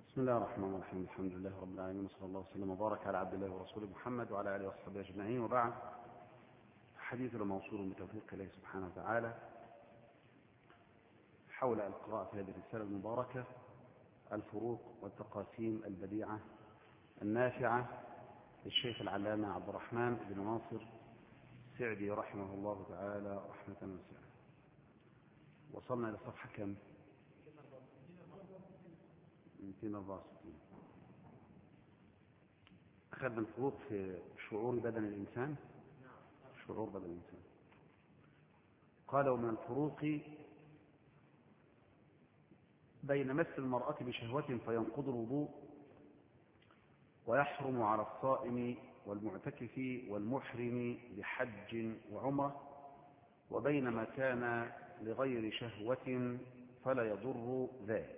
بسم الله الرحمن الرحيم. الحمد لله رب العالمين، وصلى الله وسلم وبارك على عبد الله ورسوله محمد وعلى اله وصحبه اجمعين، وبعد. حديثنا موصول بتوفيق الله سبحانه وتعالى حول القراءة في هذه الرسالة المباركة، الفروق والتقاسيم البديعة النافعة للشيخ العلامة عبد الرحمن بن ناصر السعدي رحمه الله تعالى رحمة واسعة. وصلنا إلى صفحة كم؟ 264. أخذنا الفروق في شعور بدن الإنسان. شعور بدن الإنسان. قال: ومن الفروق بين مس المرأة بشهوة فينقض الوضوء ويحرم على الصائم والمعتكف والمحرم بحج وعمرة، وبين ما كان لغير شهوة فلا يضر ذلك.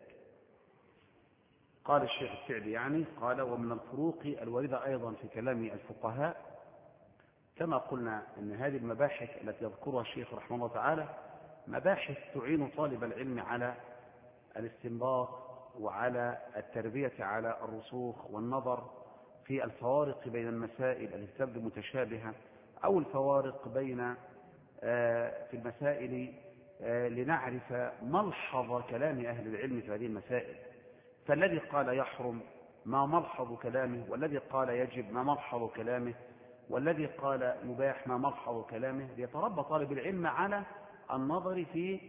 قال الشيخ السعدي قال: ومن الفروق الواردة أيضا في كلام الفقهاء، كما قلنا أن هذه المباحث التي يذكرها الشيخ رحمه الله تعالى مباحث تعين طالب العلم على الاستنباط وعلى التربية على الرسوخ والنظر في الفوارق بين المسائل التي تبدو متشابهة، أو الفوارق بين في المسائل لنعرف ملحظ كلام أهل العلم في هذه المسائل. فالذي قال يحرم ما ملحظ كلامه، والذي قال يجب ما ملحظ كلامه، والذي قال مباح ما ملحظ كلامه، ليتربى طالب العلم على النظر في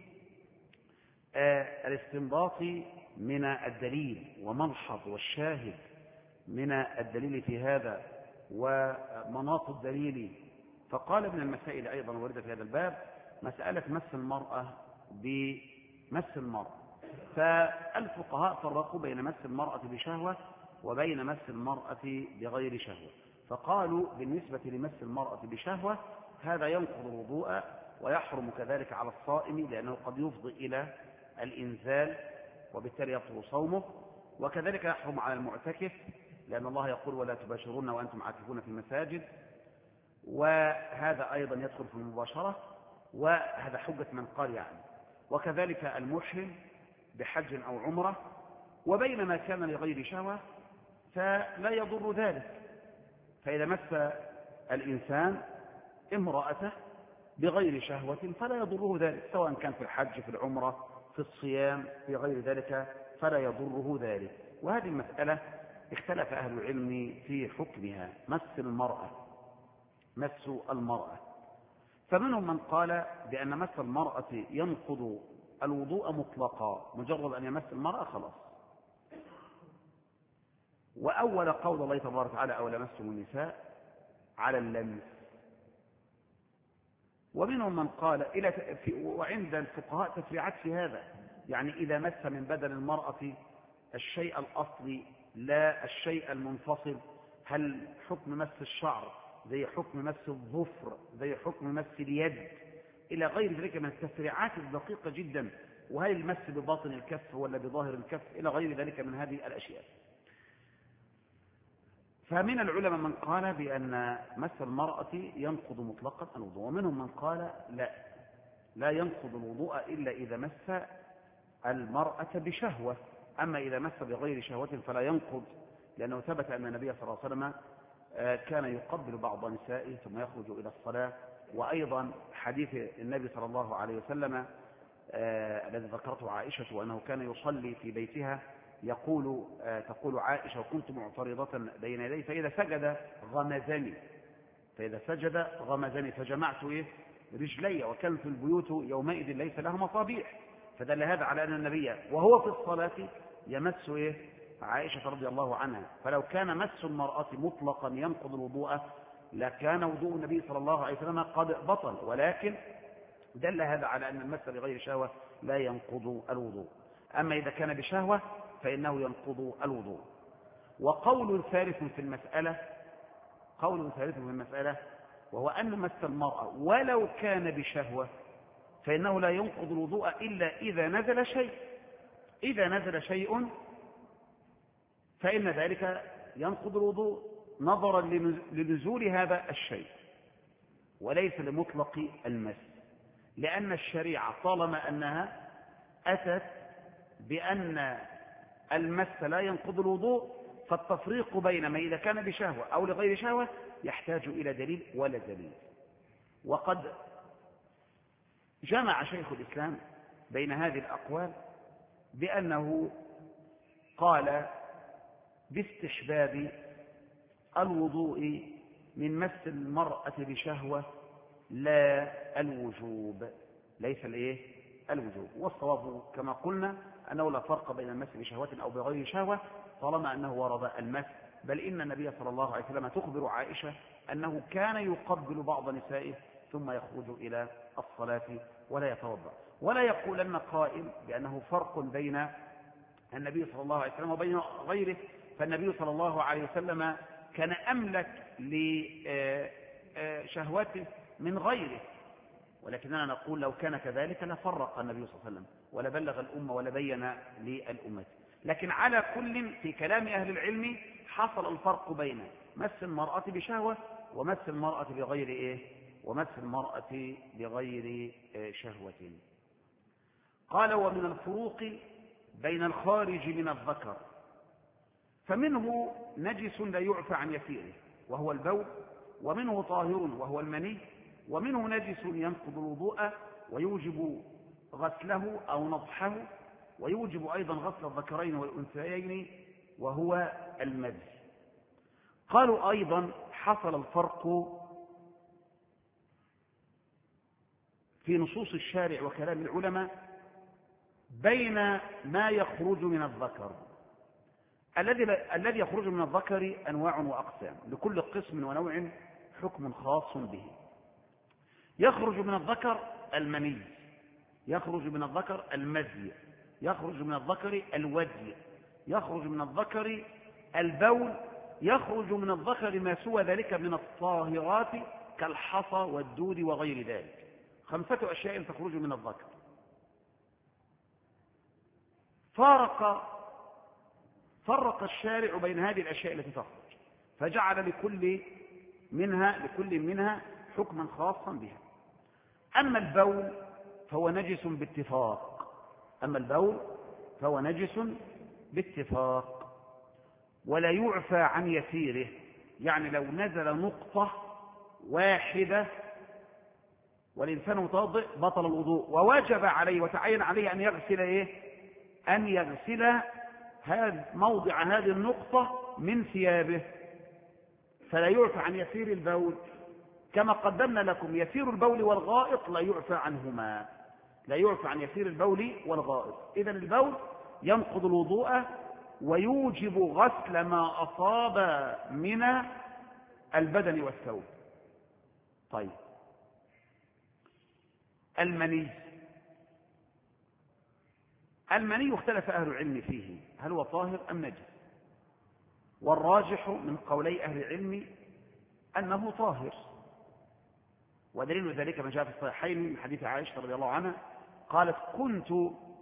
الاستنباط من الدليل وملحظ والشاهد من الدليل في هذا ومناط الدليل. فقال: من المسائل أيضا واردة في هذا الباب مسألة مس المرأة بمس المرأة. فالفقهاء فرقوا بين مس المرأة بشهوة وبين مس المرأة بغير شهوة. فقالوا: بالنسبة لمس المرأة بشهوة هذا ينقض الوضوء ويحرم كذلك على الصائم، لأنه قد يفضي إلى الإنزال وبالتالي يبطل صومه، وكذلك يحرم على المعتكف، لأن الله يقول: ولا تباشرون وأنتم عاكفون في المساجد، وهذا أيضا يدخل في المباشرة، وهذا حجة من قال وكذلك المحرم بحج أو عمرة. وبين ما كان لغير شهوة فلا يضر ذلك. فإذا مس الإنسان امرأته بغير شهوة فلا يضره ذلك، سواء كان في الحج، في العمرة، في الصيام، في غير ذلك، فلا يضره ذلك. وهذه المسألة اختلف أهل العلم في حكمها، مس المرأة. فمنهم من قال بأن مس المرأة ينقض الوضوء مطلقا، مجرد أن يمس المرأة خلاص. وأول قول الله تبارك وتعالى: أو لمستم النساء، على اللمس. ومنهم من قال وعند الفقهاء تفريعات في هذا، إذا مس من بدن المرأة الشيء الأصلي لا الشيء المنفصل، هل حكم مس الشعر زي حكم مس الظفر زي حكم مس اليد إلى غير ذلك من التفريعات الدقيقة جدا، وهل المس بباطن الكف ولا بظاهر الكف إلى غير ذلك من هذه الأشياء. فمن العلماء من قال بأن مس المرأة ينقض مطلقا الوضوء، ومنهم من قال لا ينقض الوضوء إلا إذا مس المرأة بشهوة، أما إذا مس بغير شهوة فلا ينقض، لأنه ثبت أن النبي صلى الله عليه وسلم كان يقبل بعض نسائه ثم يخرج إلى الصلاة. وأيضا حديث النبي صلى الله عليه وسلم الذي ذكرته عائشة، وأنه كان يصلي في بيتها تقول عائشة: وكنت معترضة بين يديه فإذا سجد غمزني فجمعت رجلي، وكان في البيوت يومئذ ليس لها مصابيح. فدل هذا على أن النبي وهو في الصلاة يمس عائشة رضي الله عنها. فلو كان مس المرأة مطلقا ينقض الوضوء لكان وضوء النبي صلى الله عليه وسلم قد بطل، ولكن دل هذا على أن المس بغير شهوة لا ينقض الوضوء. أما إذا كان بشهوة فإنه ينقض الوضوء. وقول ثالث في المسألة وهو أن مس المرأة ولو كان بشهوة فإنه لا ينقض الوضوء إلا إذا نزل شيء فإن ذلك ينقض الوضوء نظرا لنزول هذا الشيء وليس لمطلق المس، لأن الشريعة طالما أنها أتت بأن المس لا ينقض الوضوء، فالتفريق بين ما إذا كان بشهوة أو لغير شهوة يحتاج إلى دليل ولا دليل. وقد جمع شيخ الإسلام بين هذه الأقوال بأنه قال باستحباب الوضوء من مس المرأة بشهوة لا الوجوب، ليس الوجوب. والصواب كما قلنا أنه لا فرق بين المس بشهوة أو بغير شهوة طالما أنه ورد المس. بل إن النبي صلى الله عليه وسلم تخبر عائشة أنه كان يقبل بعض نسائه ثم يخرج إلى الصلاة ولا يتوضأ. ولا يقولن قائل بأنه فرق بين النبي صلى الله عليه وسلم وبين غيره، فالنبي صلى الله عليه وسلم كان أملك لشهوته من غيره. ولكننا نقول لو كان كذلك لفرق النبي صلى الله عليه وسلم ولا بلغ الأمة ولا بين للأمة. لكن على كل في كلام أهل العلم حصل الفرق بين مس المرأة بشهوة ومس المرأة بغير شهوة. قال ومن الفروق بين الخارج من الذكر فمنه نجس لا يعفى عن يسيره وهو البول، ومنه طاهر وهو المني، ومنه نجس ينقض الوضوء ويوجب غسله أو نضحه، ويوجب أيضا غسل الذكرين والأنثيين وهو المذي. قالوا أيضا حصل الفرق في نصوص الشارع وكلام العلماء بين ما يخرج من الذكر. الذي يخرج من الذكر أنواع وأقسام، لكل قسم ونوع حكم خاص به. يخرج من الذكر المني، يخرج من الذكر المذي، يخرج من الذكر الودي، يخرج من الذكر البول، يخرج من الذكر ما سوى ذلك من الطاهرات كالحصى والدود وغير ذلك. 5 أشياء تخرج من الذكر. فرق الشارع بين هذه الأشياء التي تخرج، فجعل لكل منها حكما خاصا بها. أما البول فهو نجس باتفاق، ولا يعفى عن يسيره. يعني لو نزل نقطة واحدة والإنسان متوضئ بطل الوضوء، ووجب عليه وتعين عليه أن يغسل موضع هذه النقطة من ثيابه، فلا يعفى عن يسير البول. كما قدمنا لكم يسير البول والغائط لا يعفى عنهما، لا يعفى عن يسير البول والغائط. إذن البول ينقض الوضوء ويوجب غسل ما أصاب من البدن والثوب. طيب، المني اختلف أهل العلم فيه هل هو طاهر أم نجس، والراجح من قولي أهل العلم أنه طاهر. ودليل ذلك ما جاء في الصحيحين من حديث عائشة رضي الله عنها قالت كنت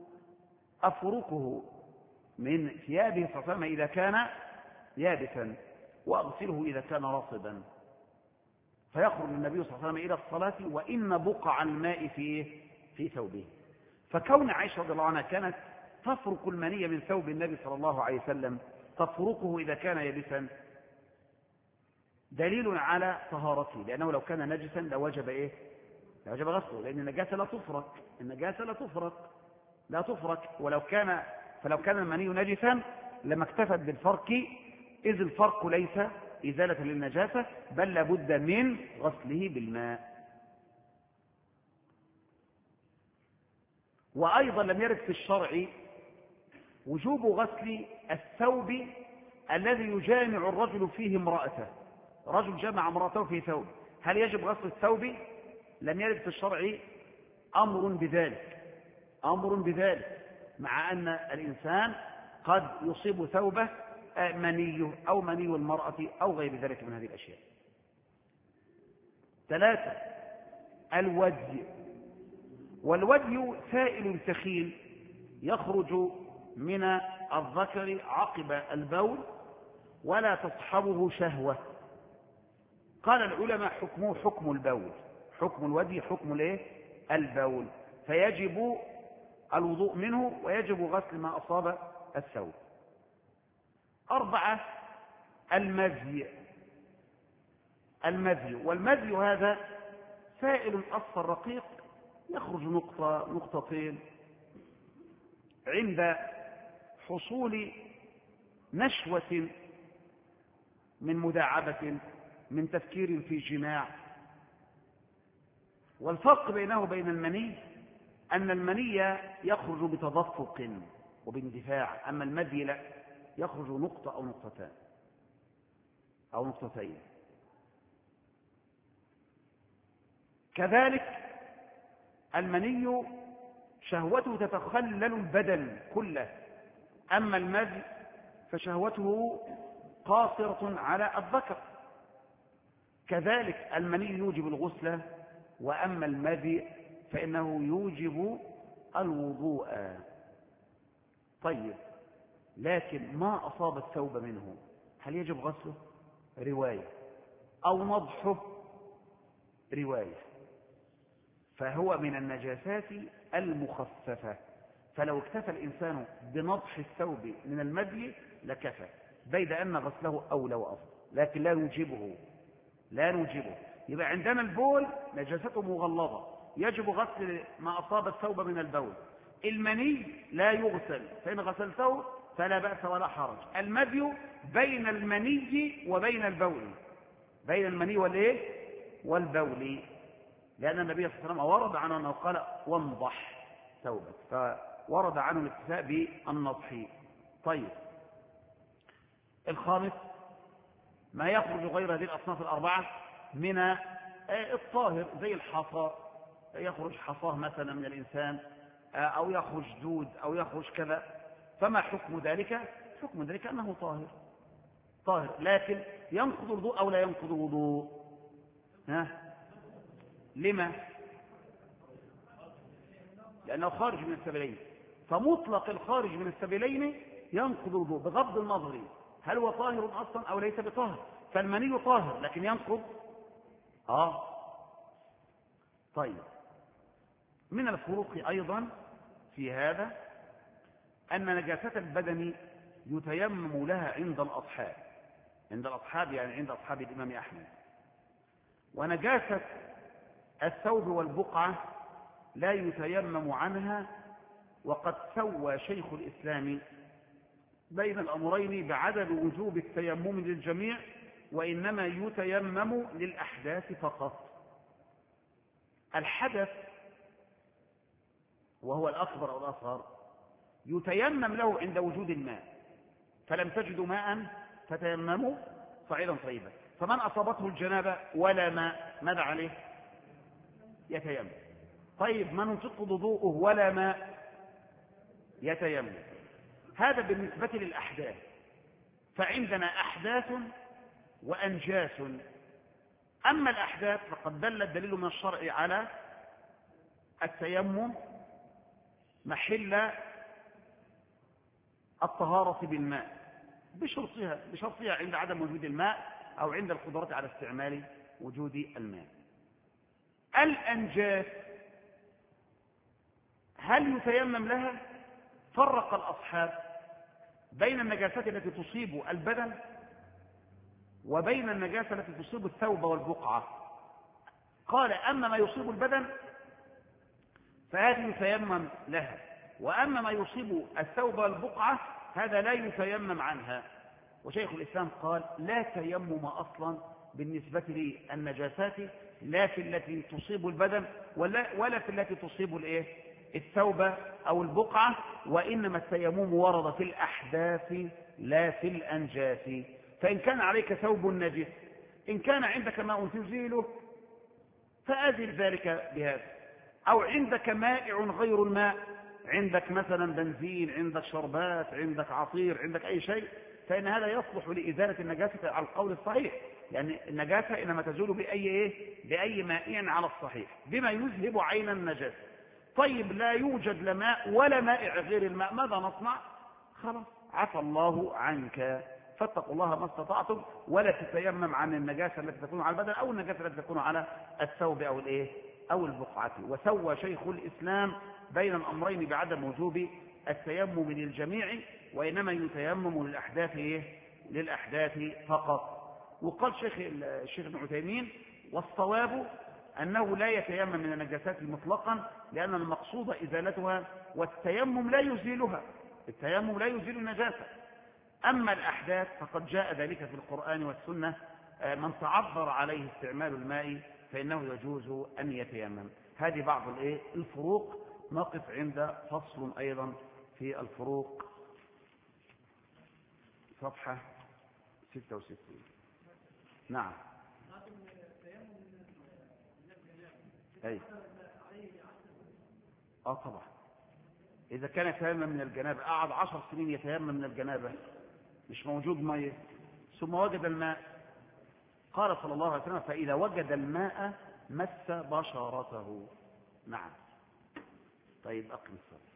أفركه من ثيابه صلى الله عليه وسلم إذا كان يابسا وأغسله إذا كان رطبا، فيخرج النبي صلى الله عليه وسلم إلى الصلاة وإن بقع الماء في ثوبه. فكون عائشة رضي الله عنها كانت تفرك المني من ثوب النبي صلى الله عليه وسلم تفركه إذا كان يابسا دليل على طهارته، لأنه لو كان نجسا لوجب غسله، لأن النجاسة لا تفرك. فلو كان المني نجسا لما اكتفت بالفرك، إذ الفرق ليس إزالة للنجاسة بل لابد من غسله بالماء. وأيضا لم يرد في الشرع وجوب غسل الثوب الذي يجامع الرجل فيه امرأته. رجل جمع امرأته في ثوب، هل يجب غسل الثوب؟ لم يرد في الشرع أمر بذلك، مع أن الإنسان قد يصيب ثوبه منيه أو مني المرأة أو غير ذلك من هذه الأشياء. 3 الودي، والودي سائل ثخين يخرج من الذكر عقب البول ولا تصحبه شهوة. قال العلماء حكمه حكم البول، حكم الودي حكم البول، فيجب الوضوء منه ويجب غسل ما أصاب الثوب. 4 المذي. والمذي هذا سائل أصفر رقيق يخرج نقطة نقطتين عند حصول نشوة من مداعبة، من تفكير في جماع. والفرق بينه وبين المني أن المني يخرج بتدفق وباندفاع، أما المذي لا، يخرج نقطة أو نقطتان أو نقطتين. كذلك المني شهوته تتخلل البدن كله، أما المذي فشهوته قاصرة على الذكر. كذلك المني يوجب الغسل، وأما المذي فإنه يوجب الوضوء. طيب، لكن ما أصاب الثوب منه هل يجب غسله؟ رواية. أو نضحه؟ رواية. فهو من النجاسات المخففة، فلو اكتفى الإنسان بنضح الثوب من المذي لكفى، بيد أن غسله أولى وأفضل، لكن لا نوجبه. يبقى عندنا البول نجاسته مغلظة، يجب غسل ما أصاب الثوب من البول. المني لا يغسل، فإن غسلته فلا بأس ولا حرج. المذي بين المني وبين البول، بين المني والبول، لأن النبي صلى الله عليه وسلم ورد عنه أنه قال وانضح ثوبك، فورد عنه الاكتفاء بالنضح. طيب، الخامس ما يخرج غير هذه الأصناف الأربعة من الطاهر، زي الحصى، يخرج حصاه مثلا من الإنسان، أو يخرج دود، أو يخرج كذا. فما حكم ذلك؟ حكم ذلك أنه طاهر، لكن ينقض الوضوء أو لا ينقض الوضوء؟ لما؟ لأنه خارج من السبيلين، فمطلق الخارج من السبيلين ينقض الوضوء بغض النظر هل هو طاهر أصلا أو ليس بطاهر. فالمني طاهر لكن ينقض. طيب، من الفروق أيضا في هذا أن نجاسة البدن يتيمم لها عند الأصحاب، يعني عند أصحاب الإمام أحمد. ونجاسة الثوب والبقعة لا يتيمم عنها، وقد سوى شيخ الإسلام بين الأمرين بعدم وجوب التيمم للجميع، وإنما يتيمم للأحداث فقط. الحدث وهو الأكبر أو الأصغر يتيمم له عند وجود الماء، فلم تجدوا ماء فتيمموا صعيدا طيبا. فمن أصابته الجنابة ولا ماء ماذا عليه؟ يتيمم. طيب، من انتقض وضوءه ولا ماء يتيمم. هذا بالنسبة للأحداث. فعندنا أحداث وأنجاس. أما الأحداث فقد دل الدليل من الشرع على التيمم محل الطهارة بالماء بشرطها عند عدم وجود الماء أو عند القدرة على استعمال وجود الماء. الأنجاس هل يتيمم لها؟ فرق الأصحاب بين النجاسات التي تصيب البدن وبين النجاسة التي تصيب الثوب والبقعة. قال أما ما يصيب البدن فهذه يتيمم لها، وأما ما يصيب الثوب والبقعة هذا لا يتيمم عنها. وشيخ الإسلام قال لا تيمم أصلا بالنسبة للنجاسات، لا في التي تصيب البدن ولا في التي تصيب الثوب أو البقعة، وإنما التيمم ورد في الأحداث لا في الأنجاس. فإن كان عليك ثوب نجس، إن كان عندك ماء تزيله فأزل ذلك بهذا، أو عندك مائع غير الماء، عندك مثلا بنزين، عندك شربات، عندك عصير، عندك أي شيء، فإن هذا يصلح لإزالة النجاسة على القول الصحيح، يعني النجاسة إنما تزول بأي مائع على الصحيح بما يذهب عين النجاسة. طيب، لا يوجد لا ماء ولا مائع غير الماء، ماذا نصنع؟ خلاص، عفى الله عنك، فاتقوا الله ما استطعتم، ولا تتيمم عن النجاسة التي تكون على البدن أو النجاسة التي تكون على الثوب أو البقعة. وسوى شيخ الإسلام بين الأمرين بعدم وجوب التيمم للجميع، وإنما يتيمم للأحداث للأحداث فقط. وقال الشيخ ابن عثيمين: والصواب أنه لا يتيمم من النجاسات مطلقا، لأن المقصود إزالتها، والتيمم لا يزيلها، التيمم لا يزيل النجاسة. أما الأحداث فقد جاء ذلك في القرآن والسنة، من تعذر عليه استعمال الماء فإنه يجوز أن يتيمم. هذه بعض الفروق. نقف عند فصل أيضا في الفروق، صفحة 66. نعم. أي طبعا، إذا كان يتيمم من الجنابة، قعد 10 سنين يتيمم من الجنابة، مش موجود مية، ثم وجد الماء، قال صلى الله عليه وسلم: فإذا وجد الماء مس بشرته. نعم. طيب، أقم الصلاة.